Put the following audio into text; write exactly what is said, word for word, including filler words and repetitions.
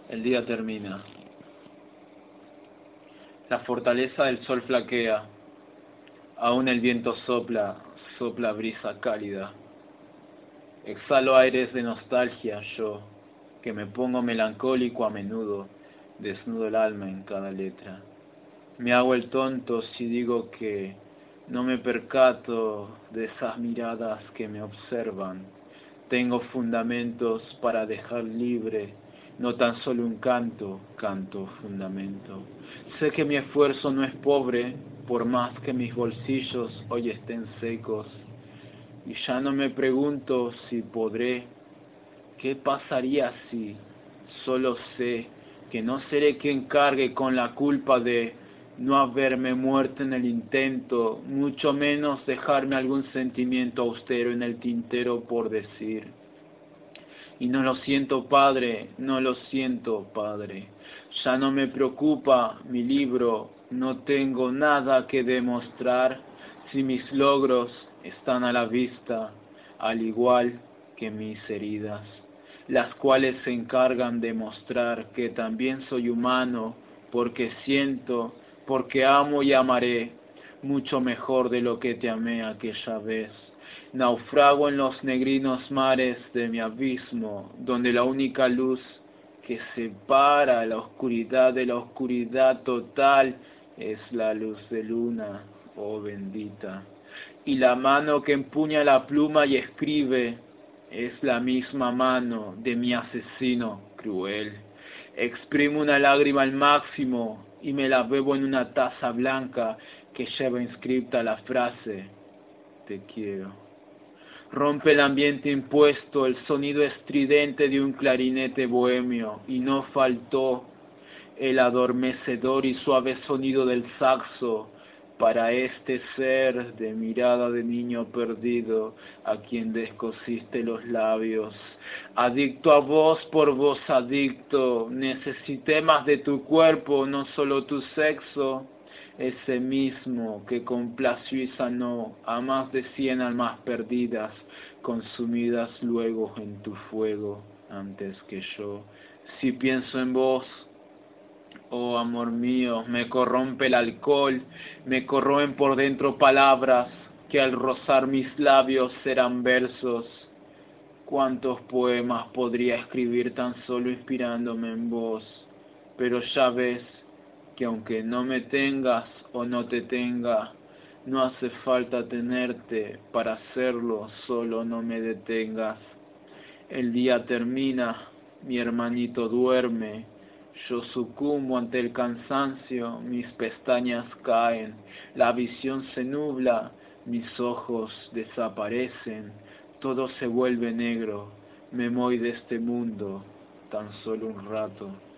El día termina. La fortaleza del sol flaquea. Aún el viento sopla, sopla brisa cálida. Exhalo aires de nostalgia yo, que me pongo melancólico a menudo, desnudo el alma en cada letra. Me hago el tonto si digo que no me percato de esas miradas que me observan. Tengo fundamentos para dejar libre, no tan solo un canto, canto fundamento. Sé que mi esfuerzo no es pobre, por más que mis bolsillos hoy estén secos. Y ya no me pregunto si podré, qué pasaría si, solo sé que no seré quien cargue con la culpa de no haberme muerto en el intento, mucho menos dejarme algún sentimiento austero en el tintero por decir. Y no lo siento, padre, no lo siento, padre. Ya no me preocupa mi libro, no tengo nada que demostrar si mis logros están a la vista, al igual que mis heridas, las cuales se encargan de mostrar que también soy humano, porque siento, porque amo y amaré, mucho mejor de lo que te amé aquella vez. Naufrago en los negrinos mares de mi abismo, donde la única luz que separa la oscuridad de la oscuridad total es la luz de luna, oh bendita. Y la mano que empuña la pluma y escribe es la misma mano de mi asesino cruel. Exprimo una lágrima al máximo y me la bebo en una taza blanca que lleva inscripta la frase: te quiero. Rompe el ambiente impuesto el sonido estridente de un clarinete bohemio, y no faltó el adormecedor y suave sonido del saxo para este ser de mirada de niño perdido a quien descosiste los labios. Adicto a vos por vos adicto, necesité más de tu cuerpo, no solo tu sexo, ese mismo que complació y sanó a más de cien almas perdidas, consumidas luego en tu fuego antes que yo. Si pienso en vos, oh amor mío, me corrompe el alcohol, me corroen por dentro palabras que al rozar mis labios serán versos. ¿Cuántos poemas podría escribir tan solo inspirándome en vos? Pero ya ves que aunque no me tengas o no te tenga, no hace falta tenerte para hacerlo, solo no me detengas. El día termina, mi hermanito duerme, yo sucumbo ante el cansancio, mis pestañas caen, la visión se nubla, mis ojos desaparecen, todo se vuelve negro, me voy de este mundo tan solo un rato.